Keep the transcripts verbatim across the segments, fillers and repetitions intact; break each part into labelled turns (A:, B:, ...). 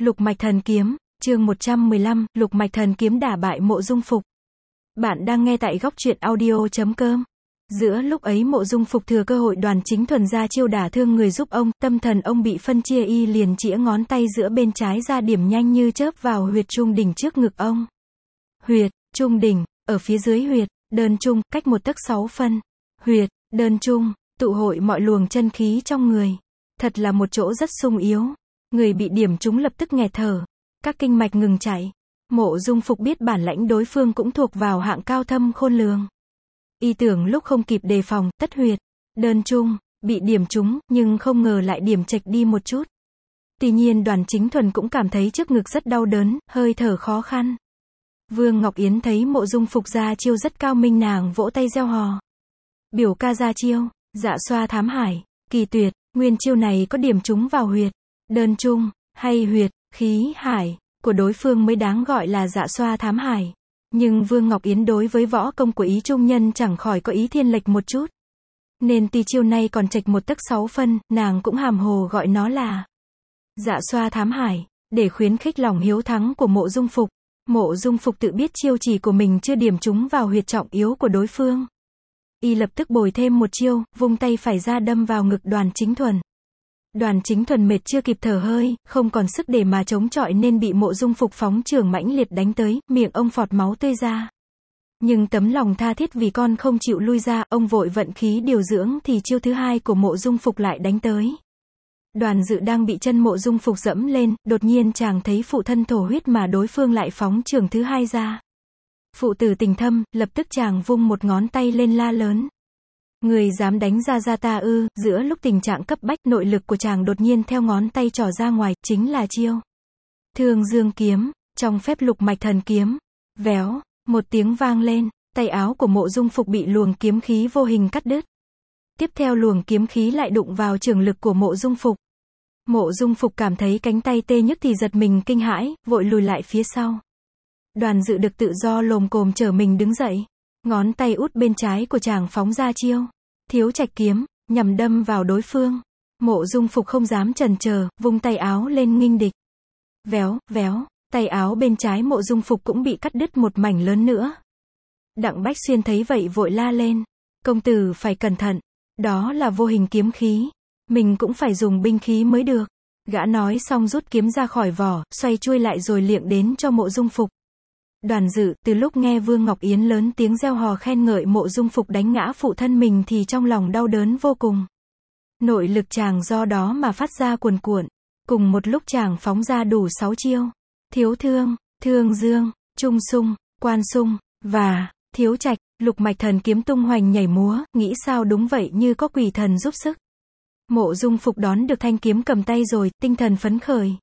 A: Lục mạch thần kiếm, chương một trăm mười lăm, lục mạch thần kiếm đả bại Mộ Dung Phục. Bạn đang nghe tại góc truyện audio chấm com. Giữa lúc ấy Mộ Dung Phục thừa cơ hội Đoàn Chính Thuần ra chiêu đả thương người giúp ông, tâm thần ông bị phân chia, y liền chĩa ngón tay giữa bên trái ra điểm nhanh như chớp vào huyệt trung đỉnh trước ngực ông. Huyệt, trung đỉnh, ở phía dưới huyệt, đơn trung, cách một tấc sáu phân. Huyệt, đơn trung, tụ hội mọi luồng chân khí trong người. Thật là một chỗ rất sung yếu. Người bị điểm trúng lập tức nghẹt thở, các kinh mạch ngừng chảy. Mộ Dung Phục biết bản lãnh đối phương cũng thuộc vào hạng cao thâm khôn lường. Y tưởng lúc không kịp đề phòng, tất huyệt, đơn trung, bị điểm trúng, nhưng không ngờ lại điểm chệch đi một chút. Tuy nhiên Đoàn Chính Thuần cũng cảm thấy trước ngực rất đau đớn, hơi thở khó khăn. Vương Ngọc Yến thấy Mộ Dung Phục ra chiêu rất cao minh, nàng vỗ tay reo hò. Biểu ca ra chiêu, dạ xoa thám hải, kỳ tuyệt, nguyên chiêu này có điểm trúng vào huyệt, đơn trung, hay huyệt, khí, hải, của đối phương mới đáng gọi là dạ xoa thám hải. Nhưng Vương Ngọc Yến đối với võ công của ý trung nhân chẳng khỏi có ý thiên lệch một chút. Nên tuy chiêu này còn chệch một tấc sáu phân, nàng cũng hàm hồ gọi nó là dạ xoa thám hải, để khuyến khích lòng hiếu thắng của Mộ Dung Phục. Mộ Dung Phục tự biết chiêu chỉ của mình chưa điểm trúng vào huyệt trọng yếu của đối phương. Y lập tức bồi thêm một chiêu, vung tay phải ra đâm vào ngực Đoàn Chính Thuần. Đoàn Chính Thuần mệt chưa kịp thở hơi, không còn sức để mà chống chọi nên bị Mộ Dung Phục phóng chưởng mãnh liệt đánh tới, miệng ông phọt máu tươi ra. Nhưng tấm lòng tha thiết vì con không chịu lui ra, ông vội vận khí điều dưỡng thì chiêu thứ hai của Mộ Dung Phục lại đánh tới. Đoàn Dự đang bị chân Mộ Dung Phục dẫm lên, đột nhiên chàng thấy phụ thân thổ huyết mà đối phương lại phóng chưởng thứ hai ra. Phụ tử tình thâm, lập tức chàng vung một ngón tay lên la lớn. Người dám đánh ra ra ta ư? Giữa lúc tình trạng cấp bách, nội lực của chàng đột nhiên theo ngón tay trỏ ra ngoài, chính là chiêu Thương Dương kiếm, trong phép lục mạch thần kiếm. Véo, một tiếng vang lên, tay áo của Mộ Dung Phục bị luồng kiếm khí vô hình cắt đứt. Tiếp theo luồng kiếm khí lại đụng vào chưởng lực của Mộ Dung Phục. Mộ Dung Phục cảm thấy cánh tay tê nhức thì giật mình kinh hãi, vội lùi lại phía sau. Đoàn Dự được tự do lồm cồm trở mình đứng dậy. Ngón tay út bên trái của chàng phóng ra chiêu Thiếu Trạch kiếm, nhằm đâm vào đối phương. Mộ Dung Phục không dám chần chờ, vung tay áo lên nghênh địch. Véo, véo, tay áo bên trái Mộ Dung Phục cũng bị cắt đứt một mảnh lớn nữa. Đặng Bách Xuyên thấy vậy vội la lên. Công tử phải cẩn thận, đó là vô hình kiếm khí. Mình cũng phải dùng binh khí mới được. Gã nói xong rút kiếm ra khỏi vỏ, xoay chuôi lại rồi liệng đến cho Mộ Dung Phục. Đoàn Dự, từ lúc nghe Vương Ngọc Yến lớn tiếng reo hò khen ngợi Mộ Dung Phục đánh ngã phụ thân mình thì trong lòng đau đớn vô cùng. Nội lực chàng do đó mà phát ra cuồn cuộn. Cùng một lúc chàng phóng ra đủ sáu chiêu. Thiếu Thương, Thương Dương, Trung Xung, Quan Xung, và Thiếu Trạch, lục mạch thần kiếm tung hoành nhảy múa, nghĩ sao đúng vậy như có quỷ thần giúp sức. Mộ Dung Phục đón được thanh kiếm cầm tay rồi, tinh thần phấn khởi.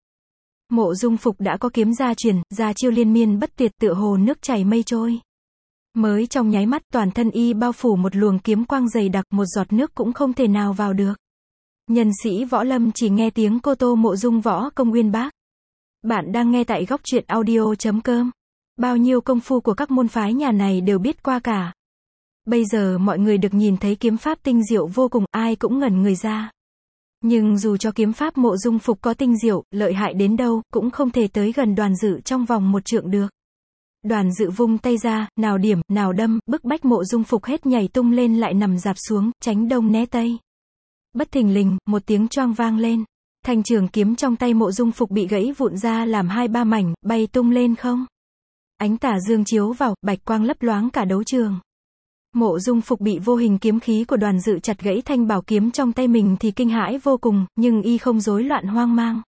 A: Mộ Dung Phục đã có kiếm gia truyền, ra chiêu liên miên bất tuyệt tựa hồ nước chảy mây trôi. Mới trong nháy mắt toàn thân y bao phủ một luồng kiếm quang dày đặc, một giọt nước cũng không thể nào vào được. Nhân sĩ võ lâm chỉ nghe tiếng cô tô Mộ Dung võ công uyên bác. Bạn đang nghe tại góc truyện audio chấm com. Bao nhiêu công phu của các môn phái nhà này đều biết qua cả. Bây giờ mọi người được nhìn thấy kiếm pháp tinh diệu vô cùng, ai cũng ngẩn người ra. Nhưng dù cho kiếm pháp Mộ Dung Phục có tinh diệu, lợi hại đến đâu, cũng không thể tới gần Đoàn Dự trong vòng một trượng được. Đoàn Dự vung tay ra, nào điểm, nào đâm, bức bách Mộ Dung Phục hết nhảy tung lên lại nằm dạp xuống, tránh đông né tây. Bất thình lình, một tiếng choang vang lên. Thanh trường kiếm trong tay Mộ Dung Phục bị gãy vụn ra làm hai ba mảnh, bay tung lên không. Ánh tà dương chiếu vào, bạch quang lấp loáng cả đấu trường. Mộ Dung Phục bị vô hình kiếm khí của Đoàn Dự chặt gãy thanh bảo kiếm trong tay mình thì kinh hãi vô cùng, nhưng y không rối loạn hoang mang.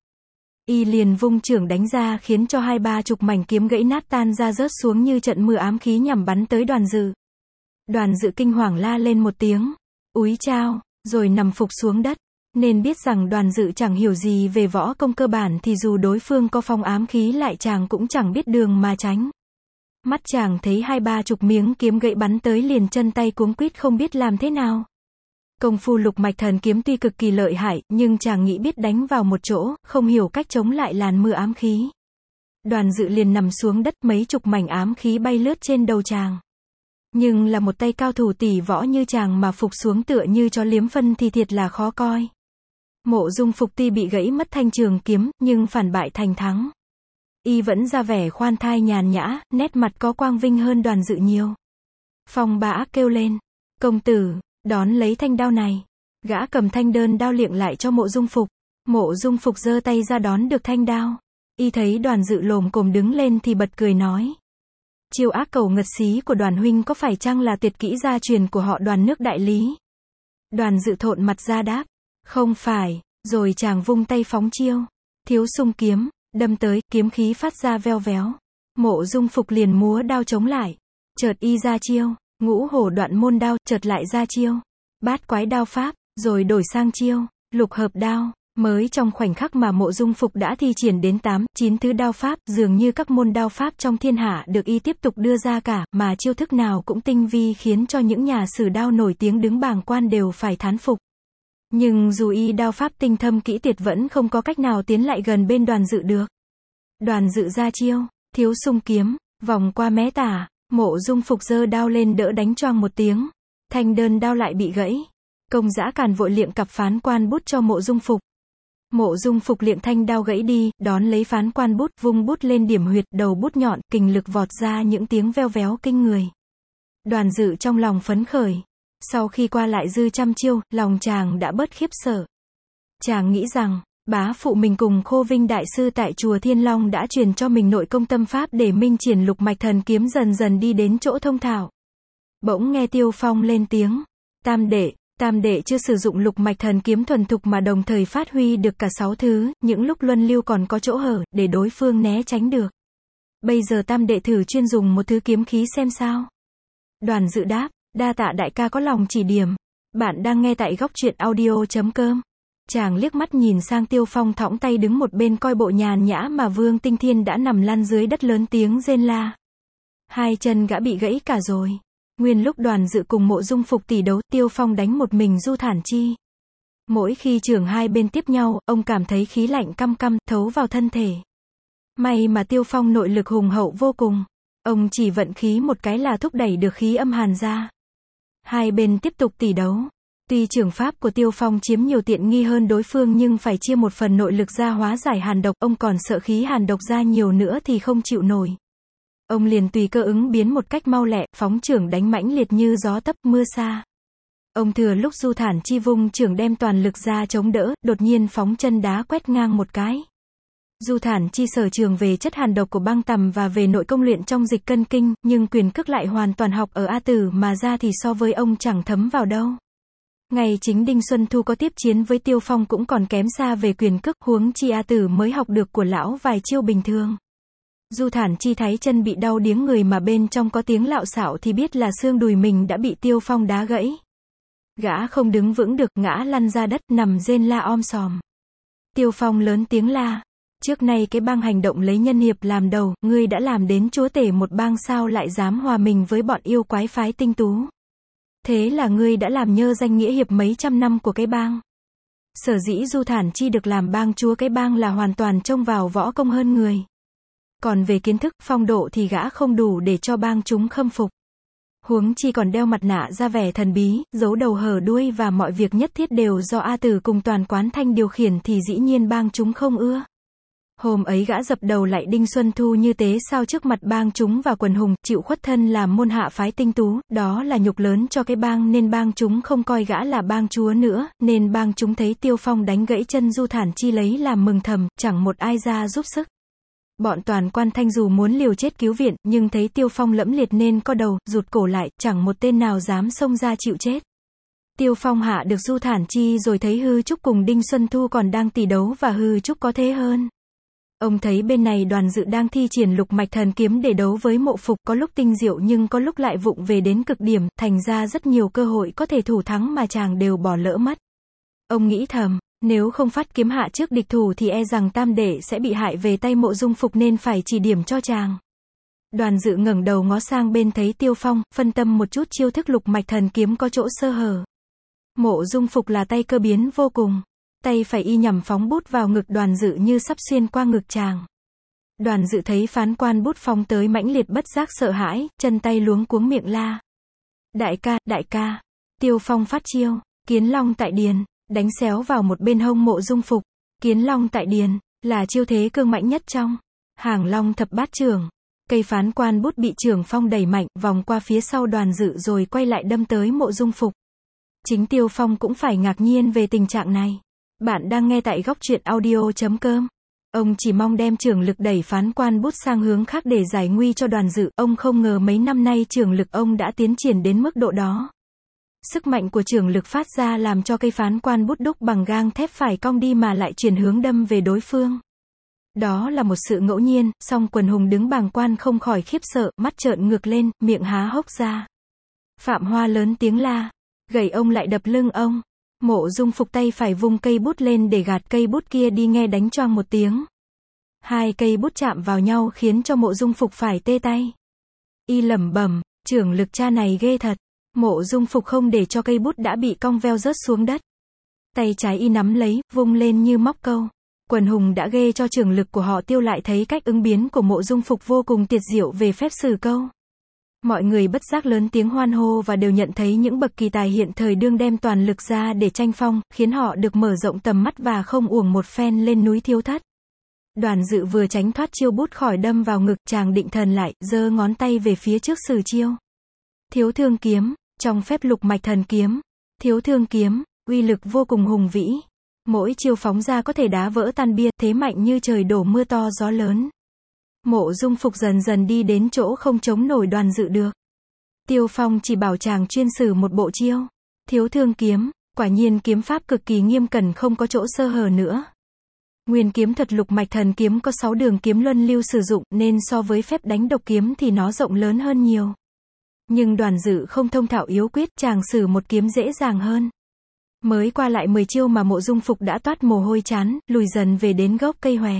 A: Y liền vung chưởng đánh ra khiến cho hai ba chục mảnh kiếm gãy nát tan ra rớt xuống như trận mưa ám khí nhằm bắn tới Đoàn Dự. Đoàn Dự kinh hoàng la lên một tiếng, úi chao, rồi nằm phục xuống đất. Nên biết rằng Đoàn Dự chẳng hiểu gì về võ công cơ bản thì dù đối phương có phong ám khí lại chàng cũng chẳng biết đường mà tránh. Mắt chàng thấy hai ba chục miếng kiếm gãy bắn tới liền chân tay cuống quýt không biết làm thế nào. Công phu lục mạch thần kiếm tuy cực kỳ lợi hại, nhưng chàng nghĩ biết đánh vào một chỗ, không hiểu cách chống lại làn mưa ám khí. Đoàn Dự liền nằm xuống đất, mấy chục mảnh ám khí bay lướt trên đầu chàng. Nhưng là một tay cao thủ tỷ võ như chàng mà phục xuống tựa như chó liếm phân thì thiệt là khó coi. Mộ Dung Phục tuy bị gãy mất thanh trường kiếm, nhưng phản bại thành thắng. Y vẫn ra vẻ khoan thai nhàn nhã, nét mặt có quang vinh hơn Đoàn Dự nhiều. Phong Bá kêu lên, công tử, đón lấy thanh đao này. Gã cầm thanh đơn đao liệng lại cho Mộ Dung Phục. Mộ Dung Phục giơ tay ra đón được thanh đao. Y thấy Đoàn Dự lồm cồm đứng lên thì bật cười nói. Chiêu ác cầu ngật xí của Đoàn huynh có phải chăng là tuyệt kỹ gia truyền của họ Đoàn nước Đại Lý? Đoàn Dự thộn mặt ra đáp. Không phải, rồi chàng vung tay phóng chiêu. Thiếu sung kiếm, đâm tới, kiếm khí phát ra veo véo. Mộ Dung Phục liền múa đao chống lại. Chợt y ra chiêu, ngũ hổ đoạn môn đao, chợt lại ra chiêu. Bát quái đao pháp, rồi đổi sang chiêu, lục hợp đao. Mới trong khoảnh khắc mà Mộ Dung Phục đã thi triển đến tám, chín thứ đao pháp, dường như các môn đao pháp trong thiên hạ được y tiếp tục đưa ra cả, mà chiêu thức nào cũng tinh vi khiến cho những nhà sử đao nổi tiếng đứng bàng quan đều phải thán phục. Nhưng dù y đao pháp tinh thâm kỹ tuyệt vẫn không có cách nào tiến lại gần bên Đoàn Dự được. Đoàn Dự ra chiêu, thiếu sung kiếm, vòng qua mé tả, Mộ Dung Phục giơ đao lên đỡ đánh choang một tiếng. Thanh đơn đao lại bị gãy. Công Dã Càn vội liệng cặp phán quan bút cho Mộ Dung Phục. Mộ Dung Phục liệng thanh đao gãy đi, đón lấy phán quan bút, vung bút lên điểm huyệt, đầu bút nhọn, kình lực vọt ra những tiếng veo véo kinh người. Đoàn Dự trong lòng phấn khởi. Sau khi qua lại dư trăm chiêu, lòng chàng đã bớt khiếp sợ. Chàng nghĩ rằng, bá phụ mình cùng Khô Vinh đại sư tại chùa Thiên Long đã truyền cho mình nội công tâm pháp để minh triển lục mạch thần kiếm dần dần đi đến chỗ thông thạo. Bỗng nghe Tiêu Phong lên tiếng. Tam đệ, tam đệ chưa sử dụng lục mạch thần kiếm thuần thục mà đồng thời phát huy được cả sáu thứ, những lúc luân lưu còn có chỗ hở, để đối phương né tránh được. Bây giờ tam đệ thử chuyên dùng một thứ kiếm khí xem sao. Đoàn Dự đáp, đa tạ đại ca có lòng chỉ điểm. Bạn đang nghe tại góc truyện audio chấm com. Chàng liếc mắt nhìn sang Tiêu Phong thõng tay đứng một bên coi bộ nhàn nhã mà Vương Tinh Thiên đã nằm lăn dưới đất lớn tiếng rên la. Hai chân gã bị gãy cả rồi. Nguyên lúc Đoàn Dự cùng Mộ Dung Phục tỷ đấu, Tiêu Phong đánh một mình Du Thản Chi. Mỗi khi trưởng hai bên tiếp nhau, ông cảm thấy khí lạnh căm căm, thấu vào thân thể. May mà Tiêu Phong nội lực hùng hậu vô cùng. Ông chỉ vận khí một cái là thúc đẩy được khí âm hàn ra. Hai bên tiếp tục tỷ đấu. Tuy trưởng pháp của Tiêu Phong chiếm nhiều tiện nghi hơn đối phương nhưng phải chia một phần nội lực ra hóa giải hàn độc, ông còn sợ khí hàn độc ra nhiều nữa thì không chịu nổi. Ông liền tùy cơ ứng biến một cách mau lẹ, phóng chưởng đánh mãnh liệt như gió tấp mưa xa. Ông thừa lúc Du Thản Chi vung chưởng đem toàn lực ra chống đỡ, đột nhiên phóng chân đá quét ngang một cái. Du Thản Chi sở trường về chất hàn độc của băng tầm và về nội công luyện trong dịch cân kinh, nhưng quyền cước lại hoàn toàn học ở A Tử mà ra thì so với ông chẳng thấm vào đâu. Ngày chính Đinh Xuân Thu có tiếp chiến với Tiêu Phong cũng còn kém xa về quyền cước, huống chi A Tử mới học được của lão vài chiêu bình thường. Du Thản Chi thấy chân bị đau điếng người mà bên trong có tiếng lạo xạo thì biết là xương đùi mình đã bị Tiêu Phong đá gãy. Gã không đứng vững được, ngã lăn ra đất, nằm rên la om sòm. Tiêu Phong lớn tiếng la. Trước nay cái bang hành động lấy nhân hiệp làm đầu, ngươi đã làm đến chúa tể một bang sao lại dám hòa mình với bọn yêu quái phái tinh tú. Thế là ngươi đã làm nhơ danh nghĩa hiệp mấy trăm năm của cái bang. Sở dĩ Du Thản Chi được làm bang chúa cái bang là hoàn toàn trông vào võ công hơn người. Còn về kiến thức, phong độ thì gã không đủ để cho bang chúng khâm phục. Huống chi còn đeo mặt nạ ra vẻ thần bí, giấu đầu hở đuôi và mọi việc nhất thiết đều do A Tử cùng toàn quán thanh điều khiển thì dĩ nhiên bang chúng không ưa. Hôm ấy gã dập đầu lại Đinh Xuân Thu như thế sao trước mặt bang chúng và quần hùng, chịu khuất thân làm môn hạ phái tinh tú, đó là nhục lớn cho cái bang nên bang chúng không coi gã là bang chúa nữa, nên bang chúng thấy Tiêu Phong đánh gãy chân Du Thản Chi lấy làm mừng thầm, chẳng một ai ra giúp sức. Bọn toàn quan thanh dù muốn liều chết cứu viện, nhưng thấy Tiêu Phong lẫm liệt nên co đầu, rụt cổ lại, chẳng một tên nào dám xông ra chịu chết. Tiêu Phong hạ được Du Thản Chi rồi thấy Hư Trúc cùng Đinh Xuân Thu còn đang tỷ đấu và Hư Trúc có thế hơn. Ông thấy bên này Đoàn Dự đang thi triển lục mạch thần kiếm để đấu với Mộ Phục, có lúc tinh diệu nhưng có lúc lại vụng về đến cực điểm, thành ra rất nhiều cơ hội có thể thủ thắng mà chàng đều bỏ lỡ mất. Ông nghĩ thầm, nếu không phát kiếm hạ trước địch thủ thì e rằng tam đệ sẽ bị hại về tay Mộ Dung Phục nên phải chỉ điểm cho chàng. Đoàn Dự ngẩng đầu ngó sang bên thấy Tiêu Phong, phân tâm một chút chiêu thức lục mạch thần kiếm có chỗ sơ hở. Mộ Dung Phục là tay cơ biến vô cùng. Tay phải y nhằm phóng bút vào ngực Đoàn Dự như sắp xuyên qua ngực chàng. Đoàn Dự thấy phán quan bút phóng tới mãnh liệt bất giác sợ hãi, chân tay luống cuống miệng la. Đại ca, đại ca. Tiêu Phong phát chiêu, Kiến Long tại điền. đánh xéo vào một bên hông Mộ Dung Phục. Kiến long tại điền, là chiêu thế cương mãnh nhất trong hàng long thập bát trưởng. Cây phán quan bút bị Trưởng Phong đẩy mạnh, vòng qua phía sau Đoàn Dự rồi quay lại đâm tới Mộ Dung Phục. Chính Tiêu Phong cũng phải ngạc nhiên về tình trạng này. Bạn đang nghe tại góc truyện audio chấm com. Ông chỉ mong đem trưởng lực đẩy phán quan bút sang hướng khác để giải nguy cho Đoàn Dự. Ông không ngờ mấy năm nay trưởng lực ông đã tiến triển đến mức độ đó. Sức mạnh của trưởng lực phát ra làm cho cây phán quan bút đúc bằng gang thép phải cong đi mà lại chuyển hướng đâm về đối phương. Đó là một sự ngẫu nhiên, song quần hùng đứng bàng quan không khỏi khiếp sợ, mắt trợn ngược lên, miệng há hốc ra. Phạm Hoa lớn tiếng la, gậy ông lại đập lưng ông. Mộ Dung Phục tay phải vung cây bút lên để gạt cây bút kia đi, nghe đánh choang một tiếng. Hai cây bút chạm vào nhau khiến cho Mộ Dung Phục phải tê tay. Y lẩm bẩm, trưởng lực cha này ghê thật. Mộ Dung Phục không để cho cây bút đã bị cong veo rớt xuống đất. Tay trái y nắm lấy, vung lên như móc câu. Quần hùng đã ghê cho trưởng lực của họ tiêu lại thấy cách ứng biến của Mộ Dung Phục vô cùng tuyệt diệu về phép xử câu. Mọi người bất giác lớn tiếng hoan hô và đều nhận thấy những bậc kỳ tài hiện thời đương đem toàn lực ra để tranh phong, khiến họ được mở rộng tầm mắt và không uổng một phen lên núi Thiếu Thất. Đoàn Dự vừa tránh thoát chiêu bút khỏi đâm vào ngực, chàng định thần lại, giơ ngón tay về phía trước sử chiêu. Thiếu Thương Kiếm, trong phép Lục Mạch Thần Kiếm, Thiếu Thương Kiếm, uy lực vô cùng hùng vĩ. Mỗi chiêu phóng ra có thể đá vỡ tan bia, thế mạnh như trời đổ mưa to gió lớn. Mộ Dung Phục dần dần đi đến chỗ không chống nổi Đoàn Dự được. Tiêu Phong chỉ bảo chàng chuyên sử một bộ chiêu. Thiếu Thương Kiếm, quả nhiên kiếm pháp cực kỳ nghiêm cẩn, không có chỗ sơ hở nữa. Nguyên kiếm thuật Lục Mạch Thần Kiếm có sáu đường kiếm luân lưu sử dụng, nên so với phép đánh độc kiếm thì nó rộng lớn hơn nhiều. Nhưng Đoàn Dự không thông thạo yếu quyết, chàng sử một kiếm dễ dàng hơn. Mới qua lại mười chiêu mà Mộ Dung Phục đã toát mồ hôi chán, lùi dần về đến gốc cây hòe.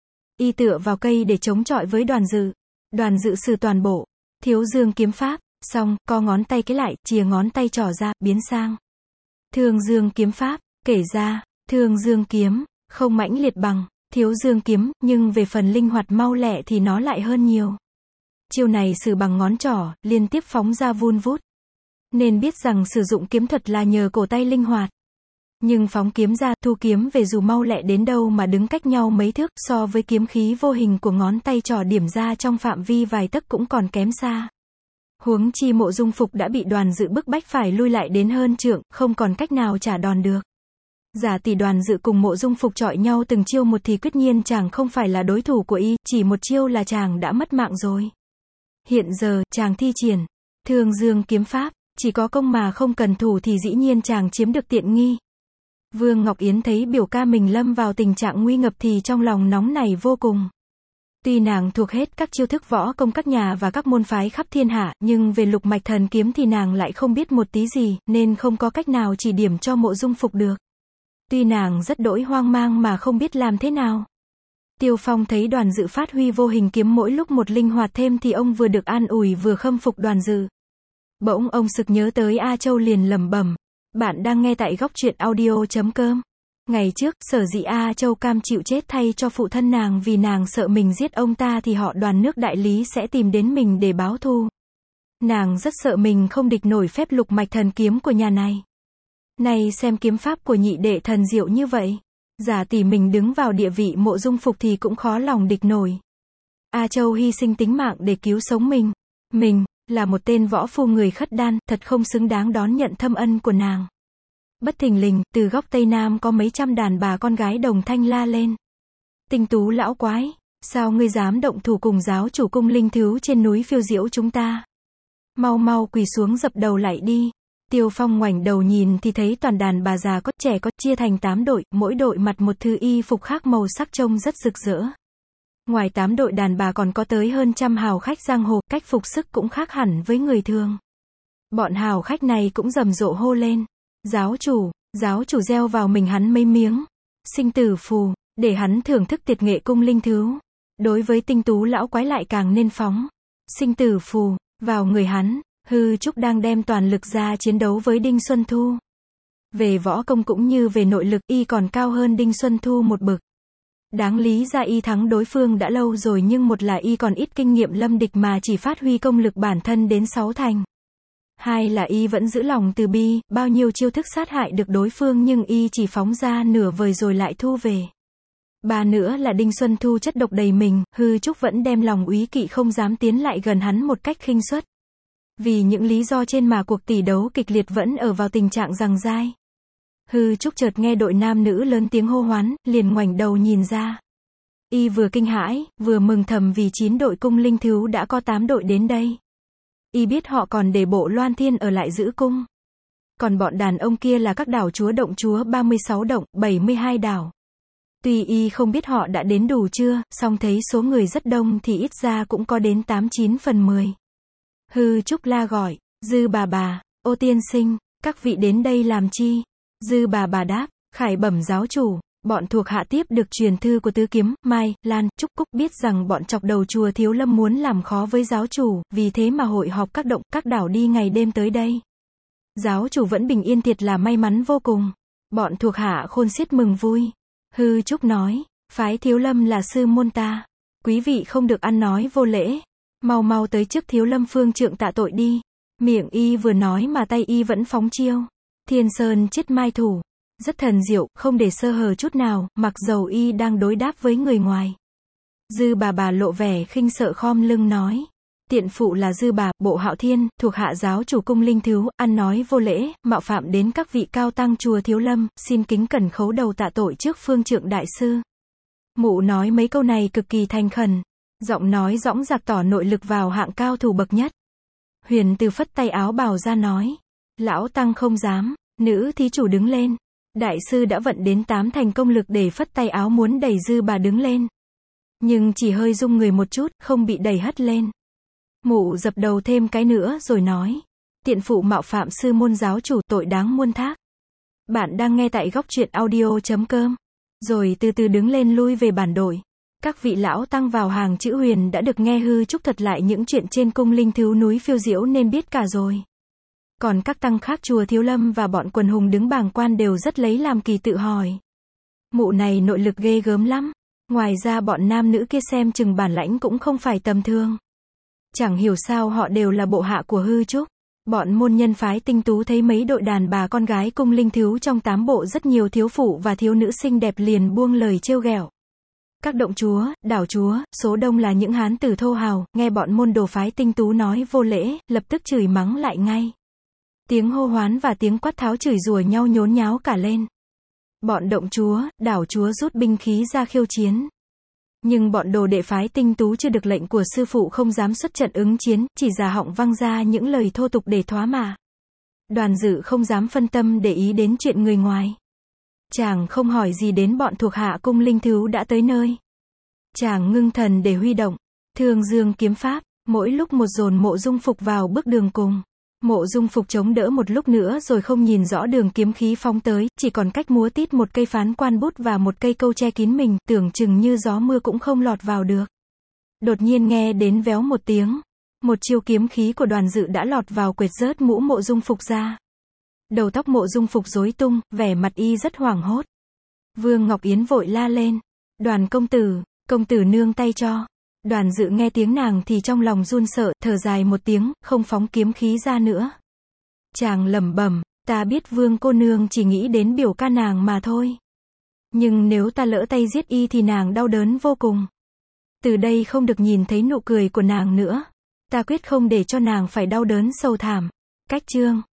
A: Y tựa vào cây để chống chọi với Đoàn Dự. Đoàn Dự sử toàn bộ Thiếu Dương kiếm pháp, xong, co ngón tay cái lại, chìa ngón tay trỏ ra, biến sang Thương Dương kiếm pháp, kể ra, Thương Dương kiếm, không mãnh liệt bằng Thiếu Dương kiếm, nhưng về phần linh hoạt mau lẹ thì nó lại hơn nhiều. Chiêu này sử bằng ngón trỏ, liên tiếp phóng ra vun vút. Nên biết rằng sử dụng kiếm thuật là nhờ cổ tay linh hoạt. Nhưng phóng kiếm ra, thu kiếm về dù mau lẹ đến đâu mà đứng cách nhau mấy thước, so với kiếm khí vô hình của ngón tay trỏ điểm ra trong phạm vi vài tấc cũng còn kém xa. Huống chi Mộ Dung Phục đã bị Đoàn Dự bức bách phải lui lại đến hơn trượng, không còn cách nào trả đòn được. Giả tỷ Đoàn Dự cùng Mộ Dung Phục chọi nhau từng chiêu một thì quyết nhiên chàng không phải là đối thủ của y, chỉ một chiêu là chàng đã mất mạng rồi. Hiện giờ, chàng thi triển Thương Dương kiếm pháp, chỉ có công mà không cần thủ thì dĩ nhiên chàng chiếm được tiện nghi. Vương Ngọc Yến thấy biểu ca mình lâm vào tình trạng nguy ngập thì trong lòng nóng nảy vô cùng. Tuy nàng thuộc hết các chiêu thức võ công các nhà và các môn phái khắp thiên hạ, nhưng về Lục Mạch Thần Kiếm thì nàng lại không biết một tí gì, nên không có cách nào chỉ điểm cho Mộ Dung Phục được. Tuy nàng rất đỗi hoang mang mà không biết làm thế nào. Tiêu Phong thấy Đoàn Dự phát huy vô hình kiếm mỗi lúc một linh hoạt thêm thì ông vừa được an ủi vừa khâm phục Đoàn Dự. Bỗng ông sực nhớ tới A Châu liền lẩm bẩm. Bạn đang nghe tại góc truyện audio chấm com. Ngày trước, sở dĩ A Châu cam chịu chết thay cho phụ thân nàng vì nàng sợ mình giết ông ta thì họ Đoàn nước đại lý sẽ tìm đến mình để báo thù. Nàng rất sợ mình không địch nổi phép Lục Mạch Thần Kiếm của nhà này. Này xem kiếm pháp của nhị đệ thần diệu như vậy. Giả tỷ mình đứng vào địa vị Mộ Dung Phục thì cũng khó lòng địch nổi. A Châu hy sinh tính mạng để cứu sống mình. Mình là một tên võ phu người khất đan, thật không xứng đáng đón nhận thâm ân của nàng. Bất thình lình, từ góc Tây Nam có mấy trăm đàn bà con gái đồng thanh la lên. Tinh Tú lão quái, sao ngươi dám động thủ cùng giáo chủ cung linh thiếu trên núi Phiêu Diễu chúng ta? Mau mau quỳ xuống dập đầu lại đi. Tiêu Phong ngoảnh đầu nhìn thì thấy toàn đàn bà già có trẻ có chia thành tám đội, mỗi đội mặc một thứ y phục khác màu sắc trông rất rực rỡ. Ngoài tám đội đàn bà còn có tới hơn trăm hào khách giang hồ, cách phục sức cũng khác hẳn với người thường. Bọn hào khách này cũng rầm rộ hô lên. Giáo chủ, giáo chủ gieo vào mình hắn mấy miếng sinh tử phù, để hắn thưởng thức tuyệt nghệ cung linh thứ. Đối với Tinh Tú lão quái lại càng nên phóng sinh tử phù vào người hắn. Hư Trúc đang đem toàn lực ra chiến đấu với Đinh Xuân Thu. Về võ công cũng như về nội lực y còn cao hơn Đinh Xuân Thu một bậc. Đáng lý ra y thắng đối phương đã lâu rồi, nhưng một là y còn ít kinh nghiệm lâm địch mà chỉ phát huy công lực bản thân đến sáu thành. Hai là y vẫn giữ lòng từ bi, bao nhiêu chiêu thức sát hại được đối phương nhưng y chỉ phóng ra nửa vời rồi lại thu về. Ba nữa là Đinh Xuân Thu chất độc đầy mình, hư trúc vẫn đem lòng úy kỵ không dám tiến lại gần hắn một cách khinh suất. Vì những lý do trên mà cuộc tỷ đấu kịch liệt vẫn ở vào tình trạng giằng dai. Hư trúc chợt nghe đội nam nữ lớn tiếng hô hoán, liền ngoảnh đầu nhìn ra. Y vừa kinh hãi, vừa mừng thầm vì chín đội cung linh thứu đã có tám đội đến đây. Y biết họ còn để bộ Loan Thiên ở lại giữ cung. Còn bọn đàn ông kia là các đảo chúa động chúa ba mươi sáu động, bảy mươi hai đảo. Tuy y không biết họ đã đến đủ chưa, song thấy số người rất đông thì ít ra cũng có đến tám chín phần mười. Hư trúc la gọi, Dư bà bà, ô tiên sinh, các vị đến đây làm chi? Dư bà bà đáp, khải bẩm giáo chủ, bọn thuộc hạ tiếp được truyền thư của Tứ Kiếm, Mai, Lan, Trúc Cúc biết rằng bọn chọc đầu chùa Thiếu Lâm muốn làm khó với giáo chủ, vì thế mà hội họp các động, các đảo đi ngày đêm tới đây. Giáo chủ vẫn bình yên thiệt là may mắn vô cùng. Bọn thuộc hạ khôn xiết mừng vui. Hư Trúc nói, phái Thiếu Lâm là sư môn ta. Quý vị không được ăn nói vô lễ. Mau mau tới trước Thiếu Lâm phương trượng tạ tội đi. Miệng y vừa nói mà tay y vẫn phóng chiêu. Thiên Sơn chiết mai thủ. Rất thần diệu, không để sơ hở chút nào, mặc dầu y đang đối đáp với người ngoài. Dư bà bà lộ vẻ khinh sợ khom lưng nói. Tiện phụ là Dư bà, bộ Hạo Thiên, thuộc hạ giáo chủ cung linh thứu, ăn nói vô lễ, mạo phạm đến các vị cao tăng chùa Thiếu Lâm, xin kính cẩn khấu đầu tạ tội trước phương trượng đại sư. Mụ nói mấy câu này cực kỳ thành khẩn, giọng nói dõng dạc tỏ nội lực vào hạng cao thủ bậc nhất. Huyền Từ phất tay áo bào ra nói, lão tăng không dám. Nữ thí chủ đứng lên. Đại sư đã vận đến tám thành công lực để phất tay áo muốn đẩy Dư bà đứng lên. Nhưng chỉ hơi rung người một chút, không bị đẩy hất lên. Mụ dập đầu thêm cái nữa rồi nói. Tiện phụ mạo phạm sư môn giáo chủ, tội đáng muôn thác. Bạn đang nghe tại góc truyện audio chấm com. Rồi từ từ đứng lên lui về bản đội. Các vị lão tăng vào hàng chữ Huyền đã được nghe Hư Trúc thuật lại những chuyện trên cung linh thứu núi Phiêu Diễu nên biết cả rồi. Còn các tăng khác chùa Thiếu Lâm và bọn quần hùng đứng bàng quan đều rất lấy làm kỳ tự hỏi. Mụ này nội lực ghê gớm lắm. Ngoài ra bọn nam nữ kia xem chừng bản lãnh cũng không phải tầm thường. Chẳng hiểu sao họ đều là bộ hạ của Hư Trúc. Bọn môn nhân phái tinh tú thấy mấy đội đàn bà con gái cung linh thứu trong tám bộ rất nhiều thiếu phụ và thiếu nữ xinh đẹp liền buông lời trêu ghẹo. Các động chúa, đảo chúa, số đông là những hán tử thô hào, nghe bọn môn đồ phái tinh tú nói vô lễ, lập tức chửi mắng lại ngay. Tiếng hô hoán và tiếng quát tháo chửi rủa nhau nhốn nháo cả lên. Bọn động chúa, đảo chúa rút binh khí ra khiêu chiến. Nhưng bọn đồ đệ phái tinh tú chưa được lệnh của sư phụ không dám xuất trận ứng chiến, chỉ già họng văng ra những lời thô tục để thoá mạ. Đoàn Dự không dám phân tâm để ý đến chuyện người ngoài. Chàng không hỏi gì đến bọn thuộc hạ cung linh thứu đã tới nơi. Chàng ngưng thần để huy động Thương Dương kiếm pháp, mỗi lúc một dồn Mộ Dung Phục vào bước đường cùng. Mộ Dung Phục chống đỡ một lúc nữa rồi không nhìn rõ đường kiếm khí phóng tới, chỉ còn cách múa tít một cây phán quan bút và một cây câu che kín mình, tưởng chừng như gió mưa cũng không lọt vào được. Đột nhiên nghe đến véo một tiếng, một chiêu kiếm khí của Đoàn Dự đã lọt vào quệt rớt mũ Mộ Dung Phục ra. Đầu tóc Mộ Dung Phục rối tung, vẻ mặt y rất hoảng hốt. Vương Ngọc Yến vội la lên, Đoàn công tử, công tử nương tay cho. Đoàn Dự nghe tiếng nàng thì trong lòng run sợ, thở dài một tiếng, không phóng kiếm khí ra nữa. Chàng lẩm bẩm, ta biết Vương cô nương chỉ nghĩ đến biểu ca nàng mà thôi. Nhưng nếu ta lỡ tay giết y thì nàng đau đớn vô cùng. Từ đây không được nhìn thấy nụ cười của nàng nữa. Ta quyết không để cho nàng phải đau đớn sầu thảm. Cách chương